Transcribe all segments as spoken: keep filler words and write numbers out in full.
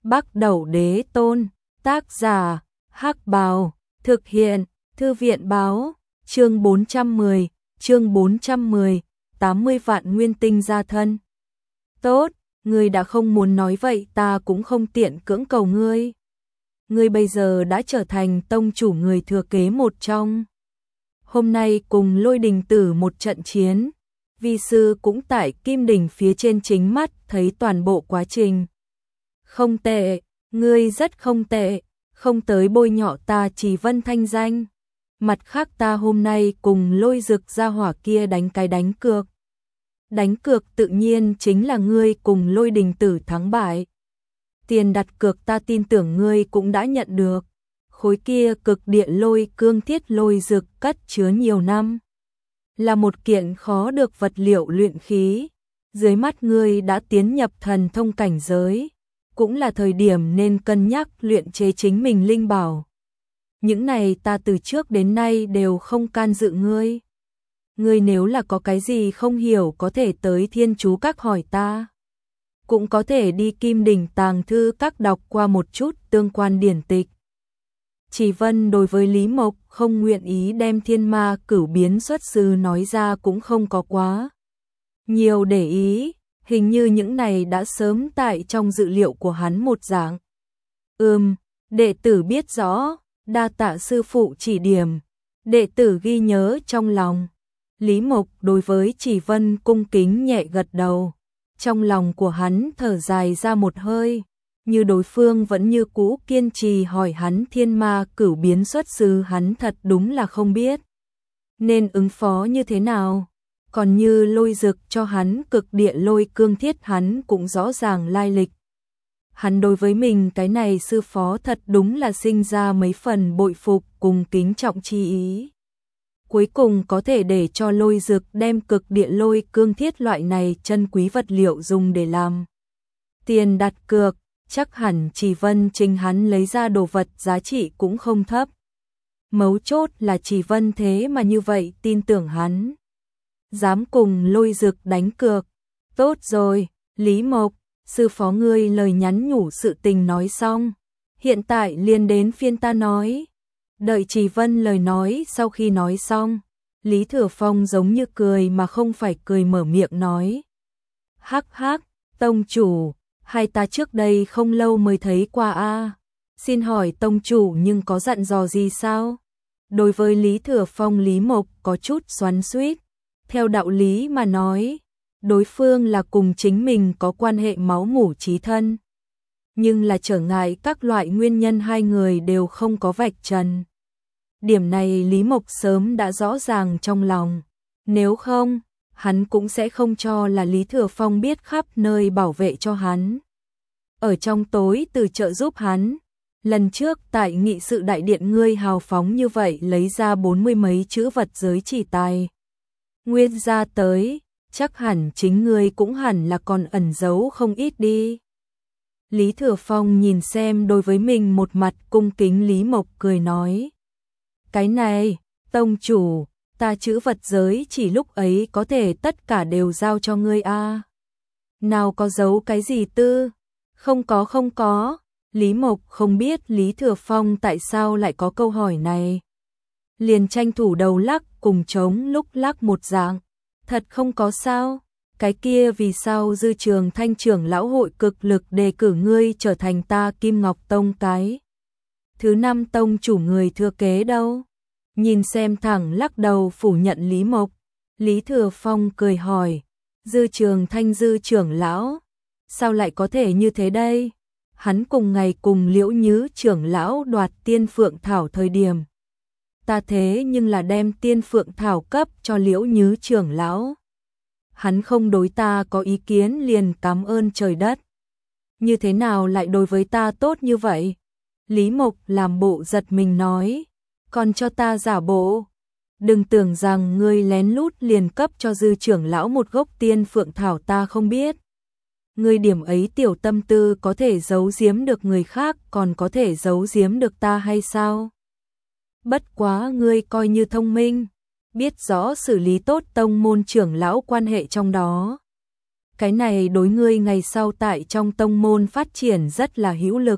Bắc Đẩu Đế Tôn, tác giả, Hắc Bào, thực hiện, Thư viện Báo, chương bốn trăm mười, chương bốn trăm mười, tám mươi vạn nguyên tinh gia thân. Tốt, ngươi đã không muốn nói vậy ta cũng không tiện cưỡng cầu ngươi. Ngươi bây giờ đã trở thành tông chủ người thừa kế một trong. Hôm nay cùng Lôi Đình Tử một trận chiến, vi sư cũng tại Kim Đỉnh phía trên chính mắt thấy toàn bộ quá trình. Không tệ, ngươi rất không tệ, không tới bôi nhọ ta Chỉ Vân thanh danh. Mặt khác ta hôm nay cùng Lôi Dực gia hỏa kia đánh cái đánh cược. Đánh cược tự nhiên chính là ngươi cùng Lôi Đình Tử thắng bại. Tiền đặt cược ta tin tưởng ngươi cũng đã nhận được. Khối kia cực địa lôi cương thiết lôi dực cất chứa nhiều năm. Là một kiện khó được vật liệu luyện khí. Dưới mắt ngươi đã tiến nhập thần thông cảnh giới. Cũng là thời điểm nên cân nhắc luyện chế chính mình linh bảo. Những này ta từ trước đến nay đều không can dự ngươi. Ngươi nếu là có cái gì không hiểu có thể tới Thiên Chú Các hỏi ta. Cũng có thể đi Kim Đỉnh Tàng Thư Các đọc qua một chút tương quan điển tịch. Chỉ Vân đối với Lý Mộc không nguyện ý đem thiên ma cửu biến xuất sư nói ra cũng không có quá nhiều để ý, hình như những này đã sớm tại trong dự liệu của hắn một dạng. Ừm, đệ tử biết rõ, đa tạ sư phụ chỉ điểm, đệ tử ghi nhớ trong lòng. Lý Mộc đối với Chỉ Vân cung kính nhẹ gật đầu, trong lòng của hắn thở dài ra một hơi. Như đối phương vẫn như cũ kiên trì hỏi hắn thiên ma cửu biến xuất sư hắn thật đúng là không biết. Nên ứng phó như thế nào? Còn như Lôi Dực cho hắn cực địa lôi cương thiết hắn cũng rõ ràng lai lịch. Hắn đối với mình cái này sư phó thật đúng là sinh ra mấy phần bội phục cùng kính trọng chi ý. Cuối cùng có thể để cho Lôi Dực đem cực địa lôi cương thiết loại này chân quý vật liệu dùng để làm tiền đặt cược. Chắc hẳn Chỉ Vân chính hắn lấy ra đồ vật giá trị cũng không thấp. Mấu chốt là Chỉ Vân thế mà như vậy tin tưởng hắn. Dám cùng Lôi Dực đánh cược. Tốt rồi, Lý Mộc, sư phó ngươi lời nhắn nhủ sự tình nói xong. Hiện tại liền đến phiên ta nói. Đợi Chỉ Vân lời nói sau khi nói xong. Lý Thừa Phong giống như cười mà không phải cười mở miệng nói. Hắc hắc, tông chủ. Hai ta trước đây không lâu mới thấy qua a. Xin hỏi tông chủ nhưng có dặn dò gì sao? Đối với Lý Thừa Phong Lý Mộc có chút xoắn xuýt. Theo đạo lý mà nói, đối phương là cùng chính mình có quan hệ máu mủ chí thân. Nhưng là trở ngại các loại nguyên nhân hai người đều không có vạch trần. Điểm này Lý Mộc sớm đã rõ ràng trong lòng. Nếu không, hắn cũng sẽ không cho là Lý Thừa Phong biết khắp nơi bảo vệ cho hắn. Ở trong tối từ trợ giúp hắn. Lần trước tại nghị sự đại điện ngươi hào phóng như vậy lấy ra bốn mươi mấy chữ vật giới chỉ tài. Nguyên ra tới, chắc hẳn chính ngươi cũng hẳn là còn ẩn giấu không ít đi. Lý Thừa Phong nhìn xem đối với mình một mặt cung kính Lý Mộc cười nói. Cái này, tông chủ, ta chữ vật giới chỉ lúc ấy có thể tất cả đều giao cho ngươi a. À. Nào có giấu cái gì tư? Không có không có. Lý Mộc không biết Lý Thừa Phong tại sao lại có câu hỏi này. Liền tranh thủ đầu lắc cùng trống lúc lắc một dạng. Thật không có sao. Cái kia vì sao Dư Trường Thanh trưởng lão hội cực lực đề cử ngươi trở thành ta Kim Ngọc Tông cái thứ năm tông chủ người thừa kế đâu? Nhìn xem thẳng lắc đầu phủ nhận Lý Mộc. Lý Thừa Phong cười hỏi. Dư Trường Thanh Dư trưởng lão. Sao lại có thể như thế đây? Hắn cùng ngày cùng Liễu Nhứ trưởng lão đoạt tiên phượng thảo thời điểm. Ta thế nhưng là đem tiên phượng thảo cấp cho Liễu Nhứ trưởng lão. Hắn không đối ta có ý kiến liền cảm ơn trời đất. Như thế nào lại đối với ta tốt như vậy? Lý Mộc làm bộ giật mình nói. Còn cho ta giả bộ. Đừng tưởng rằng ngươi lén lút liền cấp cho Dư trưởng lão một gốc tiên phượng thảo ta không biết. Ngươi điểm ấy tiểu tâm tư có thể giấu giếm được người khác còn có thể giấu giếm được ta hay sao? Bất quá ngươi coi như thông minh, biết rõ xử lý tốt tông môn trưởng lão quan hệ trong đó. cái này đối ngươi ngày sau tại trong tông môn phát triển rất là hữu lực.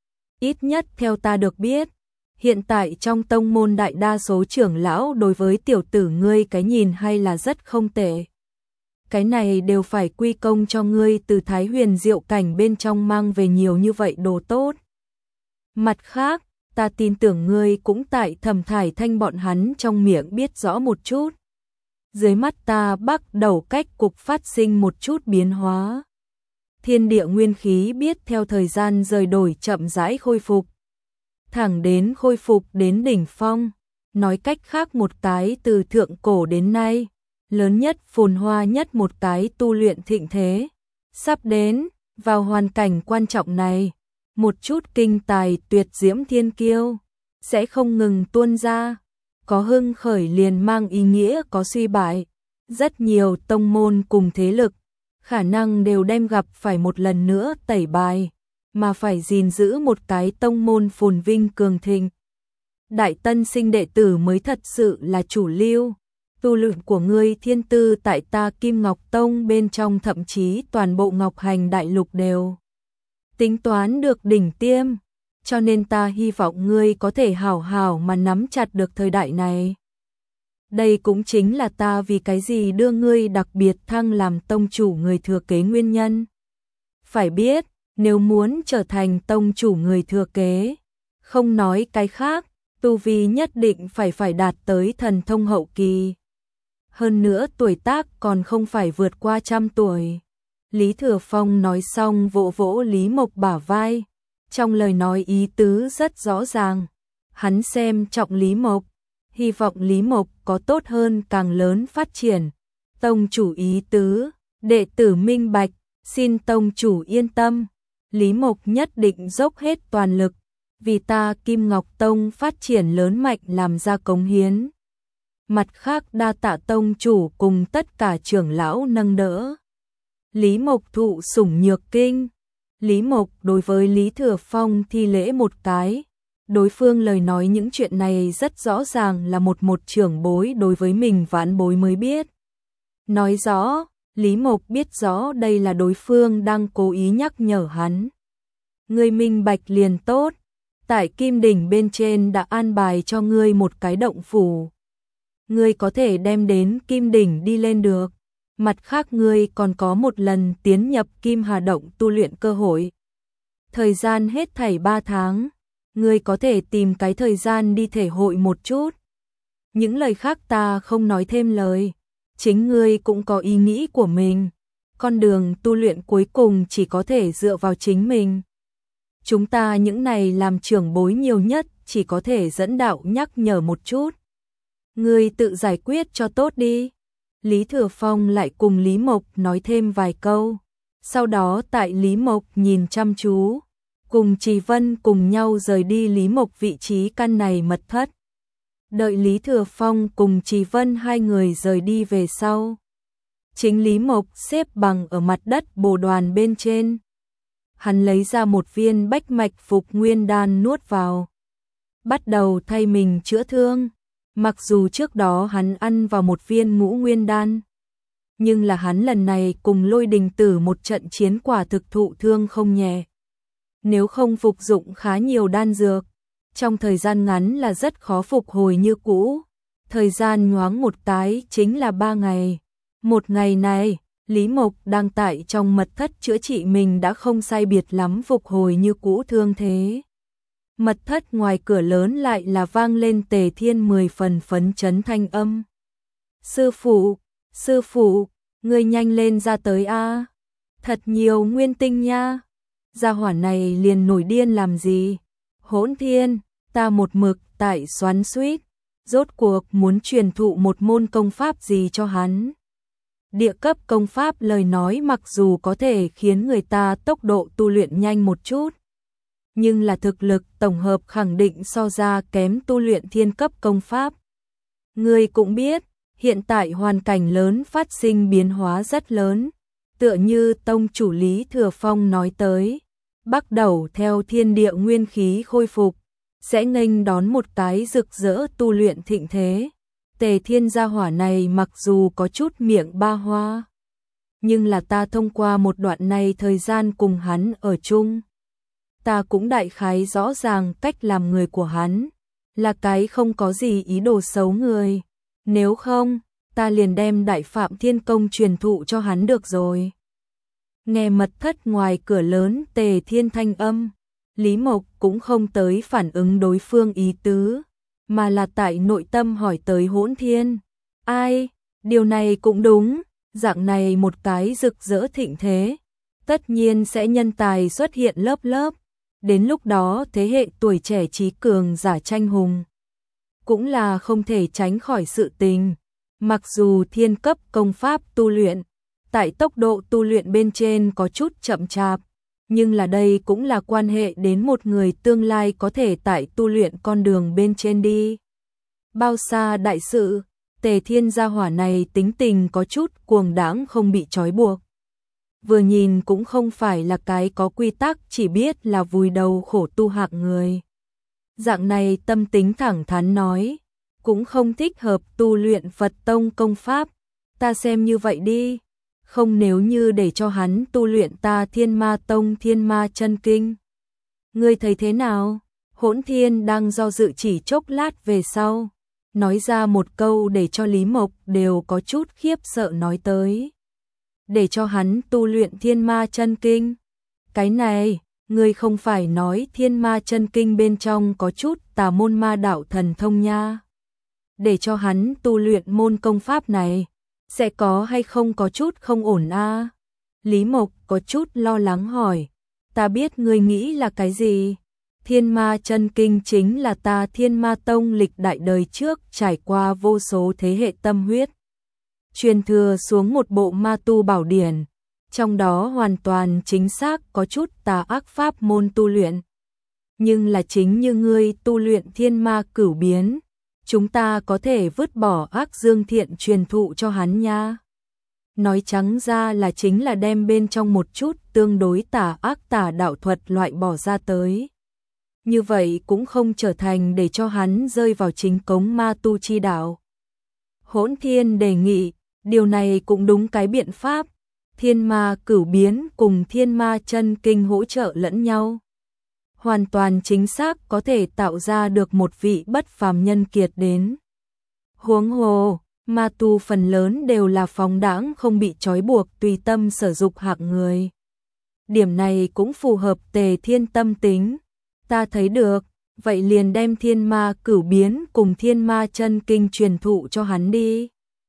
Ít nhất theo ta được biết, hiện tại trong tông môn đại đa số trưởng lão đối với tiểu tử ngươi cái nhìn hay là rất không tệ. Cái này đều phải quy công cho ngươi từ Thái Huyền Diệu Cảnh bên trong mang về nhiều như vậy đồ tốt. Mặt khác, ta tin tưởng ngươi cũng tại Thẩm Thải Thanh bọn hắn trong miệng biết rõ một chút. Dưới mắt ta bắt đầu cách cục phát sinh một chút biến hóa. Thiên địa nguyên khí biết theo thời gian rời đổi chậm rãi khôi phục. Thẳng đến khôi phục đến đỉnh phong. Nói cách khác một cái từ thượng cổ đến nay, lớn nhất phồn hoa nhất một cái tu luyện thịnh thế. Sắp đến, vào hoàn cảnh quan trọng này, một chút kinh tài tuyệt diễm thiên kiêu sẽ không ngừng tuôn ra. Có hưng khởi liền mang ý nghĩa có suy bại. Rất nhiều tông môn cùng thế lực, khả năng đều đem gặp phải một lần nữa tẩy bài, mà phải gìn giữ một cái tông môn phồn vinh cường thịnh. Đại tân sinh đệ tử mới thật sự là chủ lưu. Tu luyện của ngươi thiên tư tại ta Kim Ngọc Tông bên trong thậm chí toàn bộ Ngọc Hành Đại Lục đều tính toán được đỉnh tiêm, cho nên ta hy vọng ngươi có thể hảo hảo mà nắm chặt được thời đại này. Đây cũng chính là ta vì cái gì đưa ngươi đặc biệt thăng làm tông chủ người thừa kế nguyên nhân. Phải biết, nếu muốn trở thành tông chủ người thừa kế, không nói cái khác, tu vi nhất định phải phải đạt tới thần thông hậu kỳ. Hơn nữa tuổi tác còn không phải vượt qua trăm tuổi. Lý Thừa Phong nói xong vỗ vỗ Lý Mộc bả vai. Trong lời nói ý tứ rất rõ ràng. Hắn xem trọng Lý Mộc, hy vọng Lý Mộc có tốt hơn càng lớn phát triển. Tông chủ ý tứ, đệ tử minh bạch, xin tông chủ yên tâm. Lý Mộc nhất định dốc hết toàn lực, vì ta Kim Ngọc Tông phát triển lớn mạnh làm ra cống hiến. Mặt khác đa tạ tông chủ cùng tất cả trưởng lão nâng đỡ. Lý Mộc thụ sủng nhược kinh. Lý Mộc đối với Lý Thừa Phong thi lễ một cái. Đối phương lời nói những chuyện này rất rõ ràng là một một trưởng bối đối với mình vãn bối mới biết. Nói rõ, Lý Mộc biết rõ đây là đối phương đang cố ý nhắc nhở hắn. Ngươi minh bạch liền tốt. Tại Kim Đỉnh bên trên đã an bài cho ngươi một cái động phủ. Ngươi có thể đem đến Kim Đỉnh đi lên được. Mặt khác ngươi còn có một lần tiến nhập Kim Hà Động tu luyện cơ hội. Thời gian hết thảy ba tháng. Ngươi có thể tìm cái thời gian đi thể hội một chút. Những lời khác ta không nói thêm lời. Chính ngươi cũng có ý nghĩ của mình. Con đường tu luyện cuối cùng chỉ có thể dựa vào chính mình. Chúng ta những này làm trưởng bối nhiều nhất chỉ có thể dẫn đạo nhắc nhở một chút. Ngươi tự giải quyết cho tốt đi. Lý Thừa Phong lại cùng Lý Mộc nói thêm vài câu. Sau đó tại Lý Mộc nhìn chăm chú, cùng Trì Vân cùng nhau rời đi Lý Mộc vị trí căn này mật thất. Đợi Lý Thừa Phong cùng Trì Vân hai người rời đi về sau. Chính Lý Mộc xếp bằng ở mặt đất bồ đoàn bên trên. Hắn lấy ra một viên bách mạch phục nguyên đan nuốt vào. Bắt đầu thay mình chữa thương. Mặc dù trước đó hắn ăn vào một viên ngũ nguyên đan. Nhưng là hắn lần này cùng Lôi Đình Tử một trận chiến quả thực thụ thương không nhẹ. Nếu không phục dụng khá nhiều đan dược, trong thời gian ngắn là rất khó phục hồi như cũ. Thời gian nhoáng một cái chính là ba ngày. Một ngày này, Lý Mộc đang tại trong mật thất chữa trị mình đã không sai biệt lắm phục hồi như cũ thương thế. Mật thất ngoài cửa lớn lại là vang lên Tề Thiên mười phần phấn chấn thanh âm. Sư phụ, sư phụ, ngươi nhanh lên ra tới a, thật nhiều nguyên tinh nha. Gia hỏa này liền nổi điên làm gì? Hỗn Thiên, ta một mực tại xoắn xuýt, rốt cuộc muốn truyền thụ một môn công pháp gì cho hắn. Địa cấp công pháp lời nói mặc dù có thể khiến người ta tốc độ tu luyện nhanh một chút, nhưng là thực lực tổng hợp khẳng định so ra kém tu luyện thiên cấp công pháp. Ngươi cũng biết, hiện tại hoàn cảnh lớn phát sinh biến hóa rất lớn, tựa như tông chủ Lý Thừa Phong nói tới, bắt đầu theo thiên địa nguyên khí khôi phục, sẽ nghênh đón một cái rực rỡ tu luyện thịnh thế. Tề Thiên gia hỏa này mặc dù có chút miệng ba hoa, nhưng là ta thông qua một đoạn này thời gian cùng hắn ở chung. Ta cũng đại khái rõ ràng cách làm người của hắn, là cái không có gì ý đồ xấu người. Nếu không, ta liền đem Đại Phạm Thiên Công truyền thụ cho hắn được rồi. Nghe mật thất ngoài cửa lớn Tề Thiên thanh âm, Lý Mộc cũng không tới phản ứng đối phương ý tứ, mà là tại nội tâm hỏi tới Hỗn Thiên. Ai, điều này cũng đúng, dạng này một cái rực rỡ thịnh thế, tất nhiên sẽ nhân tài xuất hiện lớp lớp, đến lúc đó thế hệ tuổi trẻ trí cường giả tranh hùng, cũng là không thể tránh khỏi sự tình. Mặc dù thiên cấp công pháp tu luyện, tại tốc độ tu luyện bên trên có chút chậm chạp, nhưng là đây cũng là quan hệ đến một người tương lai có thể tại tu luyện con đường bên trên đi bao xa đại sự. Tề Thiên gia hỏa này tính tình có chút cuồng đãng không bị trói buộc. Vừa nhìn cũng không phải là cái có quy tắc chỉ biết là vùi đầu khổ tu hạng người. Dạng này tâm tính thẳng thắn nói, cũng không thích hợp tu luyện Phật tông công pháp, ta xem như vậy đi. Không nếu như để cho hắn tu luyện ta Thiên Ma Tông Thiên Ma Chân Kinh. Ngươi thấy thế nào? Hỗn Thiên đang do dự chỉ chốc lát về sau, nói ra một câu để cho Lý Mộc đều có chút khiếp sợ nói tới. Để cho hắn tu luyện Thiên Ma Chân Kinh. Cái này, ngươi không phải nói Thiên Ma Chân Kinh bên trong có chút tà môn ma đạo thần thông nha. Để cho hắn tu luyện môn công pháp này, sẽ có hay không có chút không ổn a? À? Lý Mộc có chút lo lắng hỏi, ta biết ngươi nghĩ là cái gì? Thiên Ma Chân Kinh chính là ta Thiên Ma Tông lịch đại đời trước trải qua vô số thế hệ tâm huyết truyền thừa xuống một bộ ma tu bảo điển, trong đó hoàn toàn chính xác có chút tà ác pháp môn tu luyện. Nhưng là chính như ngươi tu luyện Thiên Ma Cửu Biến, chúng ta có thể vứt bỏ ác dương thiện truyền thụ cho hắn nha. Nói trắng ra là chính là đem bên trong một chút tương đối tà ác tà đạo thuật loại bỏ ra tới. Như vậy cũng không trở thành để cho hắn rơi vào chính cống ma tu chi đạo. Hỗn Thiên đề nghị, điều này cũng đúng cái biện pháp. Thiên Ma Cửu Biến cùng Thiên Ma Chân Kinh hỗ trợ lẫn nhau, hoàn toàn chính xác có thể tạo ra được một vị bất phàm nhân kiệt đến. Huống hồ, ma tu phần lớn đều là phóng đãng không bị trói buộc tùy tâm sở dục hạng người. Điểm này cũng phù hợp Tề Thiên tâm tính. Ta thấy được, vậy liền đem Thiên Ma Cửu Biến cùng Thiên Ma Chân Kinh truyền thụ cho hắn đi.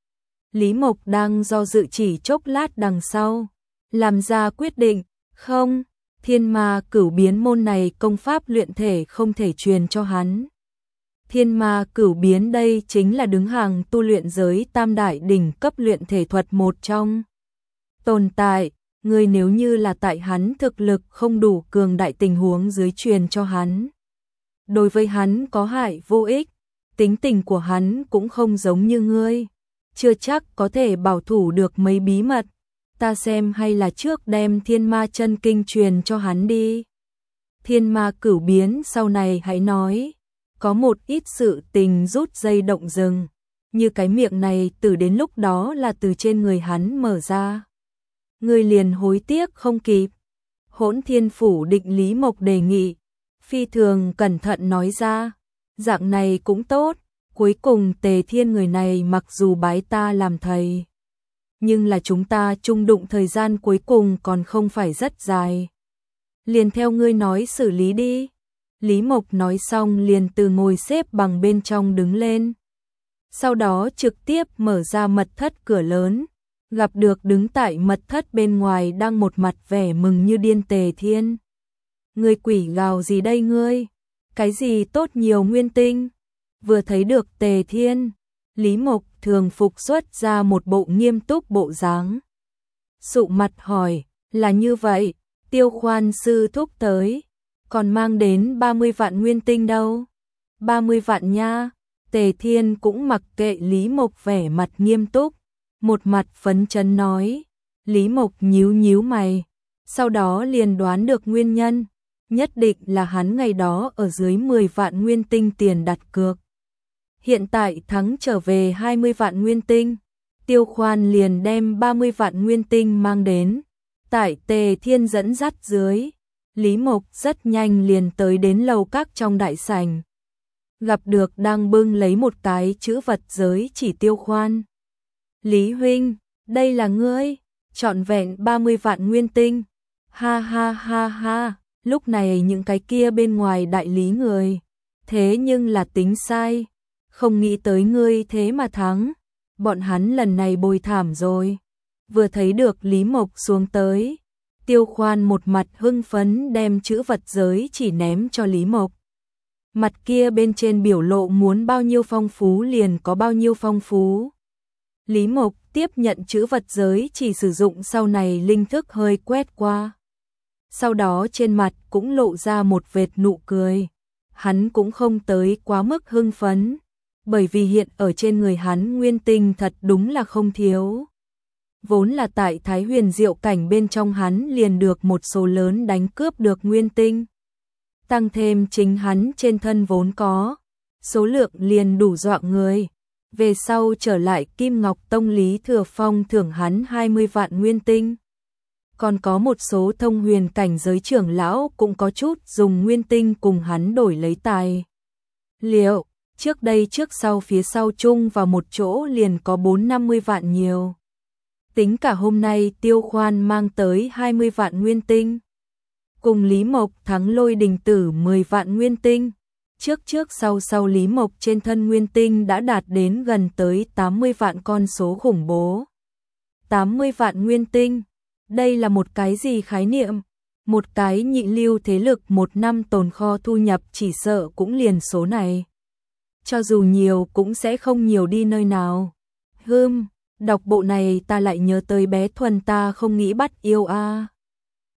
Lý Mộc đang do dự chỉ chốc lát đằng sau, làm ra quyết định, không, Thiên Ma Cửu Biến môn này công pháp luyện thể không thể truyền cho hắn. Thiên Ma Cửu Biến đây chính là đứng hàng tu luyện giới tam đại đỉnh cấp luyện thể thuật một trong. Tồn tại, người nếu như là tại hắn thực lực không đủ cường đại tình huống dưới truyền cho hắn, đối với hắn có hại vô ích. Tính tình của hắn cũng không giống như ngươi, chưa chắc có thể bảo thủ được mấy bí mật. Ta xem hay là trước đem Thiên Ma Chân Kinh truyền cho hắn đi. Thiên Ma Cửu Biến sau này hãy nói. Có một ít sự tình rút dây động rừng, như cái miệng này từ đến lúc đó là từ trên người hắn mở ra. Ngươi liền hối tiếc không kịp. Hỗn Thiên phủ định Lý Mộc đề nghị, phi thường cẩn thận nói ra, dạng này cũng tốt. Cuối cùng Tề Thiên người này mặc dù bái ta làm thầy, nhưng là chúng ta chung đụng thời gian cuối cùng còn không phải rất dài. Liền theo ngươi nói xử lý đi. Lý Mộc nói xong liền từ ngồi xếp bằng bên trong đứng lên. Sau đó trực tiếp mở ra mật thất cửa lớn, gặp được đứng tại mật thất bên ngoài đang một mặt vẻ mừng như điên Tề Thiên. Ngươi quỷ gào gì đây ngươi? Cái gì tốt nhiều nguyên tinh? Vừa thấy được Tề Thiên, Lý Mộc thường phục xuất ra một bộ nghiêm túc bộ dáng. Sụ mặt hỏi, là như vậy, Tiêu Khoan sư thúc tới, còn mang đến ba mươi vạn nguyên tinh đâu? ba mươi vạn nha. Tề Thiên cũng mặc kệ Lý Mộc vẻ mặt nghiêm túc, một mặt phấn chấn nói. Lý Mộc nhíu nhíu mày, sau đó liền đoán được nguyên nhân, nhất định là hắn ngày đó ở dưới mười vạn nguyên tinh tiền đặt cược. Hiện tại thắng trở về hai mươi vạn nguyên tinh. Tiêu Khoan liền đem ba mươi vạn nguyên tinh mang đến. Tại Tề Thiên dẫn dắt dưới, Lý Mộc rất nhanh liền tới đến lầu các trong đại sảnh. Gặp được đang bưng lấy một cái chữ vật giới chỉ Tiêu Khoan. Lý huynh, đây là ngươi, trọn vẹn ba mươi vạn nguyên tinh. Ha ha ha ha, lúc này những cái kia bên ngoài đại lý người. Thế nhưng là tính sai, không nghĩ tới ngươi thế mà thắng. Bọn hắn lần này bồi thảm rồi. Vừa thấy được Lý Mộc xuống tới, Tiêu Khoan một mặt hưng phấn đem chữ vật giới chỉ ném cho Lý Mộc. Mặt kia bên trên biểu lộ muốn bao nhiêu phong phú liền có bao nhiêu phong phú. Lý Mộc tiếp nhận chữ vật giới chỉ sử dụng sau này linh thức hơi quét qua. Sau đó trên mặt cũng lộ ra một vệt nụ cười. Hắn cũng không tới quá mức hưng phấn, bởi vì hiện ở trên người hắn nguyên tinh thật đúng là không thiếu. Vốn là tại Thái Huyền Diệu cảnh bên trong hắn liền được một số lớn đánh cướp được nguyên tinh. Tăng thêm chính hắn trên thân vốn có, số lượng liền đủ dọa người. Về sau trở lại Kim Ngọc Tông Lý Thừa Phong thưởng hắn hai mươi vạn nguyên tinh. Còn có một số thông huyền cảnh giới trưởng lão cũng có chút dùng nguyên tinh cùng hắn đổi lấy tài liệu. Trước đây trước sau phía sau chung vào một chỗ liền có bốn năm mươi vạn nhiều. Tính cả hôm nay Tiêu Khoan mang tới hai mươi vạn nguyên tinh. Cùng Lý Mộc thắng Lôi Đình Tử mười vạn nguyên tinh. Trước trước sau sau Lý Mộc trên thân nguyên tinh đã đạt đến gần tới tám mươi vạn, con số khủng bố. tám mươi vạn nguyên tinh. Đây là một cái gì khái niệm? Một cái nhị lưu thế lực một năm tồn kho thu nhập chỉ sợ cũng liền số này. Cho dù nhiều cũng sẽ không nhiều đi nơi nào. Hừm, đọc bộ này ta lại nhớ tới bé Thuần ta không nghĩ bắt yêu a. À.